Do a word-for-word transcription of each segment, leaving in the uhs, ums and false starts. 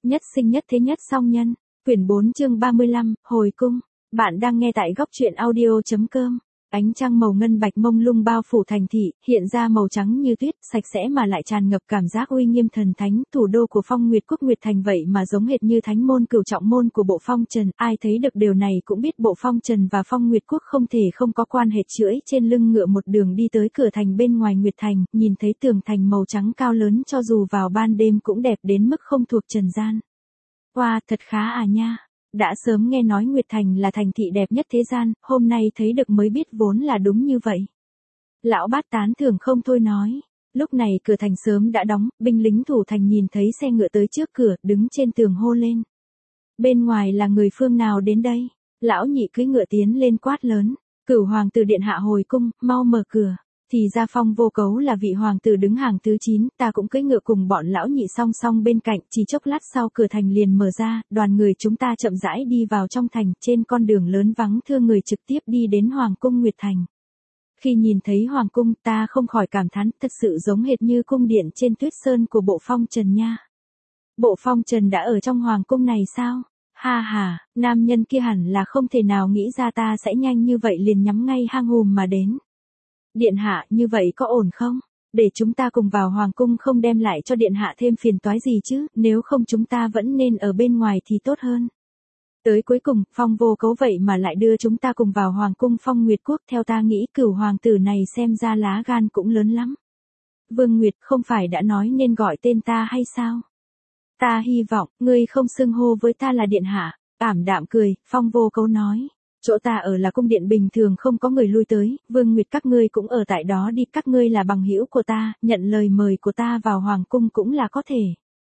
Nhất sinh nhất thế nhất song nhân. Quyển bốn chương ba mươi lăm, hồi cung. Bạn đang nghe tại góc truyện audio chấm com. Ánh trăng màu ngân bạch mông lung bao phủ thành thị, hiện ra màu trắng như tuyết, sạch sẽ mà lại tràn ngập cảm giác uy nghiêm thần thánh. Thủ đô của Phong Nguyệt Quốc Nguyệt Thành vậy mà giống hệt như thánh môn cửu trọng môn của bộ Phong Trần. Ai thấy được điều này cũng biết bộ Phong Trần và Phong Nguyệt Quốc không thể không có quan hệ. Chưỡi trên lưng ngựa một đường đi tới cửa thành bên ngoài Nguyệt Thành, nhìn thấy tường thành màu trắng cao lớn cho dù vào ban đêm cũng đẹp đến mức không thuộc trần gian. Wow, thật khá à nha. Đã sớm nghe nói Nguyệt Thành là thành thị đẹp nhất thế gian, hôm nay thấy được mới biết vốn là đúng như vậy. Lão Bát tán thưởng không thôi nói. Lúc này cửa thành sớm đã đóng, binh lính thủ thành nhìn thấy xe ngựa tới trước cửa, đứng trên tường hô lên. Bên ngoài là người phương nào đến đây? Lão nhị cưỡi ngựa tiến lên quát lớn. Cửu hoàng tử điện hạ hồi cung, mau mở cửa. Thì ra Phong Vô Cấu là vị hoàng tử đứng hàng thứ chín, ta cũng cưỡi ngựa cùng bọn lão nhị song song bên cạnh, chỉ chốc lát sau cửa thành liền mở ra, đoàn người chúng ta chậm rãi đi vào trong thành, trên con đường lớn vắng thưa người trực tiếp đi đến Hoàng cung Nguyệt Thành. Khi nhìn thấy Hoàng cung ta không khỏi cảm thán, thật sự giống hệt như cung điện trên tuyết sơn của bộ Phong Trần nha. Bộ Phong Trần đã ở trong Hoàng cung này sao? Ha ha, nam nhân kia hẳn là không thể nào nghĩ ra ta sẽ nhanh như vậy liền nhắm ngay hang hùm mà đến. Điện hạ, như vậy có ổn không? Để chúng ta cùng vào hoàng cung không đem lại cho điện hạ thêm phiền toái gì chứ, nếu không chúng ta vẫn nên ở bên ngoài thì tốt hơn. Tới cuối cùng, Phong Vô Cấu vậy mà lại đưa chúng ta cùng vào hoàng cung Phong Nguyệt Quốc, theo ta nghĩ cửu hoàng tử này xem ra lá gan cũng lớn lắm. Vương Nguyệt, không phải đã nói nên gọi tên ta hay sao? Ta hy vọng, ngươi không xưng hô với ta là điện hạ. Ảm đạm cười, Phong Vô Cấu nói. Chỗ ta ở là cung điện bình thường không có người lui tới, Vương Nguyệt các ngươi cũng ở tại đó đi, các ngươi là bằng hữu của ta, nhận lời mời của ta vào hoàng cung cũng là có thể.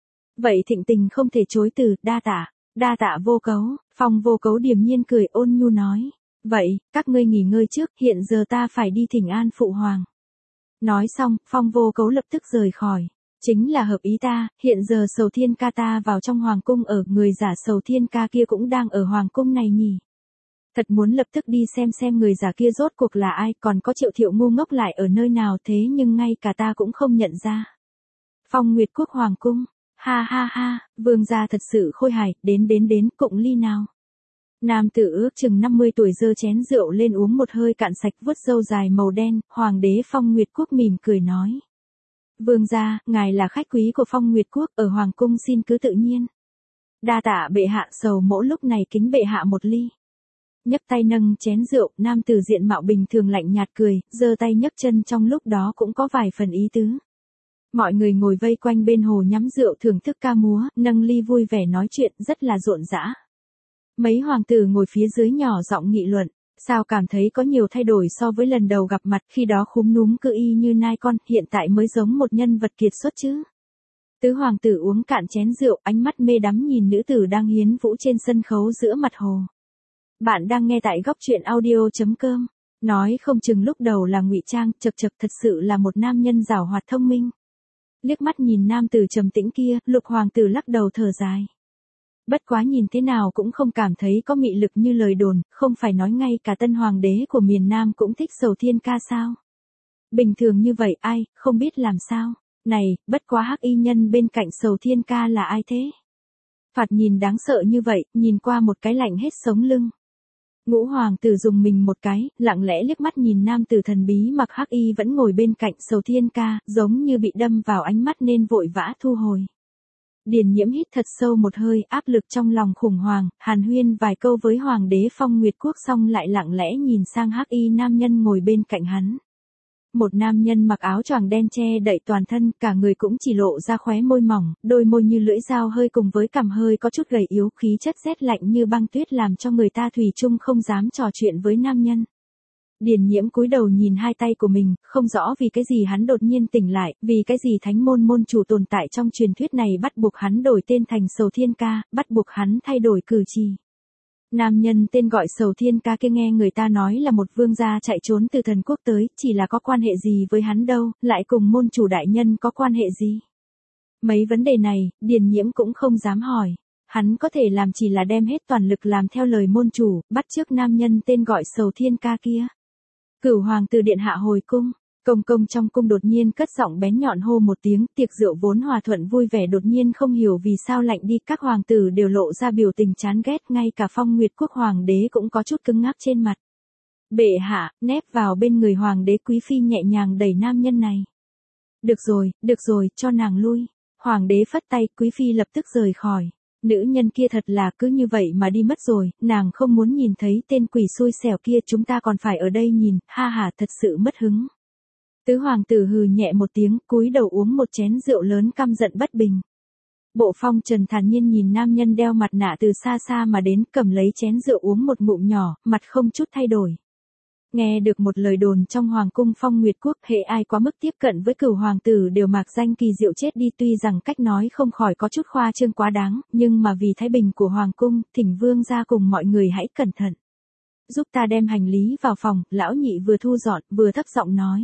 Vậy Thịnh Tình không thể chối từ, đa tạ, đa tạ Vô Cấu. Phong Vô Cấu điềm nhiên cười ôn nhu nói. Vậy, các ngươi nghỉ ngơi trước, hiện giờ ta phải đi thỉnh an phụ hoàng. Nói xong, Phong Vô Cấu lập tức rời khỏi. Chính là hợp ý ta, hiện giờ Sầu Thiên ca ta vào trong hoàng cung ở, người giả Sầu Thiên ca kia cũng đang ở hoàng cung này nhỉ. Thật muốn lập tức đi xem xem người giả kia rốt cuộc là ai, còn có Triệu Thiệu ngu ngốc lại ở nơi nào, thế nhưng ngay cả ta cũng không nhận ra. Phong Nguyệt Quốc hoàng cung, ha ha ha, vương gia thật sự khôi hài, đến đến đến, cụng ly nào. Nam tử ước chừng năm mươi tuổi giơ chén rượu lên uống một hơi cạn sạch, vuốt râu dài màu đen, hoàng đế Phong Nguyệt Quốc mỉm cười nói. Vương gia, ngài là khách quý của Phong Nguyệt Quốc, ở hoàng cung xin cứ tự nhiên. Đa tạ bệ hạ, Sầu mỗ lúc này kính bệ hạ một ly. Nhấc tay nâng chén rượu, nam tử diện mạo bình thường lạnh nhạt cười, giơ tay nhấc chân trong lúc đó cũng có vài phần ý tứ. Mọi người ngồi vây quanh bên hồ nhắm rượu thưởng thức ca múa, nâng ly vui vẻ nói chuyện, rất là rộn rã. Mấy hoàng tử ngồi phía dưới nhỏ giọng nghị luận, sao cảm thấy có nhiều thay đổi so với lần đầu gặp mặt, khi đó khúm núm cứ y như nai con, hiện tại mới giống một nhân vật kiệt xuất chứ. Tứ hoàng tử uống cạn chén rượu, ánh mắt mê đắm nhìn nữ tử đang hiến vũ trên sân khấu giữa mặt hồ. Bạn đang nghe tại góc truyện audio chấm com. Nói không chừng lúc đầu là ngụy trang, chật chật thật sự là một nam nhân giàu hoạt thông minh. Liếc mắt nhìn nam tử trầm tĩnh kia, Lục hoàng tử lắc đầu thở dài. Bất quá nhìn thế nào cũng không cảm thấy có mị lực như lời đồn, không phải nói ngay cả tân hoàng đế của miền Nam cũng thích Sầu Thiên ca sao. Bình thường như vậy ai, không biết làm sao. Này, bất quá hắc y nhân bên cạnh Sầu Thiên ca là ai thế? Phạt nhìn đáng sợ như vậy, nhìn qua một cái lạnh hết sống lưng. Ngũ hoàng tử dùng mình một cái, lặng lẽ liếc mắt nhìn nam tử thần bí mặc hắc y vẫn ngồi bên cạnh Sầu Thiên ca, giống như bị đâm vào ánh mắt nên vội vã thu hồi. Điền Nhiễm hít thật sâu một hơi, áp lực trong lòng khủng hoảng, hàn huyên vài câu với hoàng đế Phong Nguyệt Quốc xong lại lặng lẽ nhìn sang hắc y nam nhân ngồi bên cạnh hắn. Một nam nhân mặc áo choàng đen che đậy toàn thân, cả người cũng chỉ lộ ra khóe môi mỏng, đôi môi như lưỡi dao hơi cùng với cằm hơi có chút gầy yếu, khí chất rét lạnh như băng tuyết làm cho người ta thủy chung không dám trò chuyện với nam nhân. Điền Nhiễm cúi đầu nhìn hai tay của mình, không rõ vì cái gì hắn đột nhiên tỉnh lại, vì cái gì thánh môn môn chủ tồn tại trong truyền thuyết này bắt buộc hắn đổi tên thành Sầu Thiên ca, bắt buộc hắn thay đổi cử chỉ. Nam nhân tên gọi Sầu Thiên ca kia nghe người ta nói là một vương gia chạy trốn từ thần quốc tới, chỉ là có quan hệ gì với hắn đâu, lại cùng môn chủ đại nhân có quan hệ gì. Mấy vấn đề này, Điền Nhiễm cũng không dám hỏi. Hắn có thể làm chỉ là đem hết toàn lực làm theo lời môn chủ, bắt chước nam nhân tên gọi Sầu Thiên ca kia. Cửu hoàng tử điện hạ hồi cung. Công công trong cung đột nhiên cất giọng bén nhọn hô một tiếng, tiệc rượu vốn hòa thuận vui vẻ đột nhiên không hiểu vì sao lạnh đi, các hoàng tử đều lộ ra biểu tình chán ghét, ngay cả Phong Nguyệt Quốc hoàng đế cũng có chút cứng ngắc trên mặt. Bệ hạ, nép vào bên người hoàng đế, quý phi nhẹ nhàng đẩy nam nhân này. Được rồi, được rồi, cho nàng lui. Hoàng đế phất tay, quý phi lập tức rời khỏi. Nữ nhân kia thật là cứ như vậy mà đi mất rồi, nàng không muốn nhìn thấy tên quỷ xui xẻo kia, chúng ta còn phải ở đây nhìn, ha ha, thật sự mất hứng. Tứ hoàng tử hừ nhẹ một tiếng, cúi đầu uống một chén rượu lớn, căm giận bất bình. Bộ Phong Trần thản nhiên nhìn nam nhân đeo mặt nạ từ xa xa mà đến, cầm lấy chén rượu uống một ngụm nhỏ, mặt không chút thay đổi. Nghe được một lời đồn trong hoàng cung Phong Nguyệt Quốc, hệ ai quá mức tiếp cận với cửu hoàng tử đều mạc danh kỳ diệu chết đi, tuy rằng cách nói không khỏi có chút khoa trương quá đáng, nhưng mà vì thái bình của hoàng cung, thỉnh vương gia cùng mọi người hãy cẩn thận. Giúp ta đem hành lý vào phòng, lão nhị vừa thu dọn, vừa thấp giọng nói.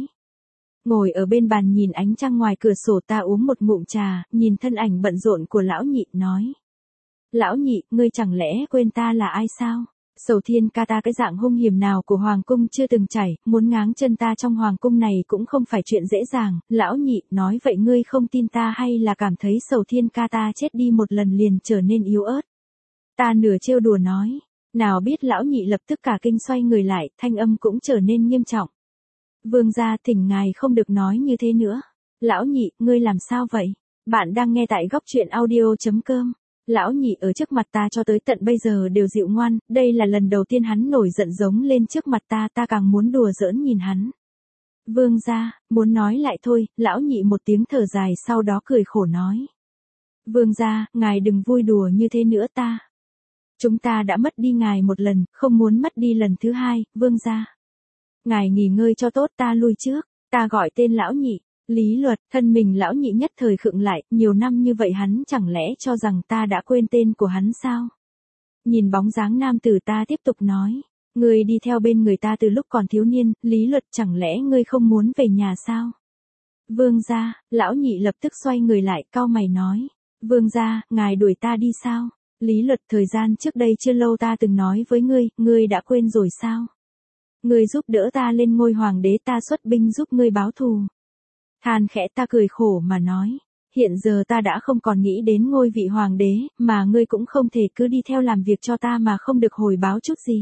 Ngồi ở bên bàn nhìn ánh trăng ngoài cửa sổ, ta uống một ngụm trà, nhìn thân ảnh bận rộn của lão nhị, nói. Lão nhị, ngươi chẳng lẽ quên ta là ai sao? Sầu Thiên ca ta cái dạng hung hiểm nào của hoàng cung chưa từng trải, muốn ngáng chân ta trong hoàng cung này cũng không phải chuyện dễ dàng. Lão nhị, nói vậy ngươi không tin ta hay là cảm thấy Sầu Thiên ca ta chết đi một lần liền trở nên yếu ớt? Ta nửa trêu đùa nói. Nào biết lão nhị lập tức cả kinh xoay người lại, thanh âm cũng trở nên nghiêm trọng. Vương gia, thỉnh ngài không được nói như thế nữa. Lão nhị, ngươi làm sao vậy? Bạn đang nghe tại góc truyện audio chấm com. Lão nhị ở trước mặt ta cho tới tận bây giờ đều dịu ngoan, đây là lần đầu tiên hắn nổi giận giống lên trước mặt ta, ta càng muốn đùa giỡn nhìn hắn. Vương gia, muốn nói lại thôi, lão nhị một tiếng thở dài sau đó cười khổ nói. Vương gia, ngài đừng vui đùa như thế nữa ta. Chúng ta đã mất đi ngài một lần, không muốn mất đi lần thứ hai, vương gia. Ngài nghỉ ngơi cho tốt, ta lui trước, ta gọi tên lão nhị. Lý Luật, thân mình lão nhị nhất thời khựng lại, nhiều năm như vậy hắn chẳng lẽ cho rằng ta đã quên tên của hắn sao? Nhìn bóng dáng nam tử ta tiếp tục nói, ngươi đi theo bên người ta từ lúc còn thiếu niên, Lý Luật, chẳng lẽ ngươi không muốn về nhà sao? Vương gia, lão nhị lập tức xoay người lại, cau mày nói, vương gia, ngài đuổi ta đi sao? Lý Luật, thời gian trước đây chưa lâu ta từng nói với ngươi, ngươi đã quên rồi sao? Ngươi giúp đỡ ta lên ngôi hoàng đế, ta xuất binh giúp ngươi báo thù. Than khẽ, ta cười khổ mà nói, hiện giờ ta đã không còn nghĩ đến ngôi vị hoàng đế, mà ngươi cũng không thể cứ đi theo làm việc cho ta mà không được hồi báo chút gì.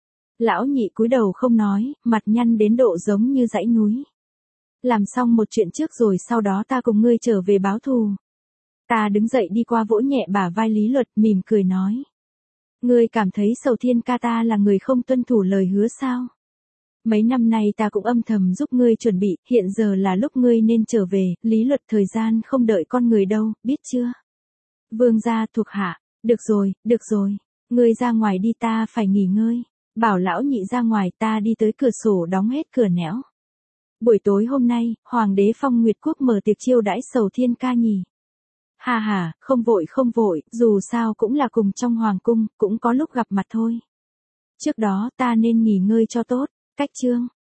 Lão nhị cúi đầu không nói, mặt nhăn đến độ giống như dãy núi. Làm xong một chuyện trước rồi sau đó ta cùng ngươi trở về báo thù. Ta đứng dậy đi qua vỗ nhẹ bả vai Lý Luật, mỉm cười nói. Ngươi cảm thấy Sầu Thiên ca ta là người không tuân thủ lời hứa sao? Mấy năm nay ta cũng âm thầm giúp ngươi chuẩn bị, hiện giờ là lúc ngươi nên trở về, Lý Luật, thời gian không đợi con người đâu, biết chưa? Vương gia, thuộc hạ, được rồi, được rồi, ngươi ra ngoài đi, ta phải nghỉ ngơi. Bảo lão nhị ra ngoài, ta đi tới cửa sổ đóng hết cửa nẻo. Buổi tối hôm nay, Hoàng đế Phong Nguyệt Quốc mở tiệc chiêu đãi Sầu Thiên ca nhỉ. Hà hà, không vội không vội, dù sao cũng là cùng trong hoàng cung, cũng có lúc gặp mặt thôi. Trước đó ta nên nghỉ ngơi cho tốt. Cách chương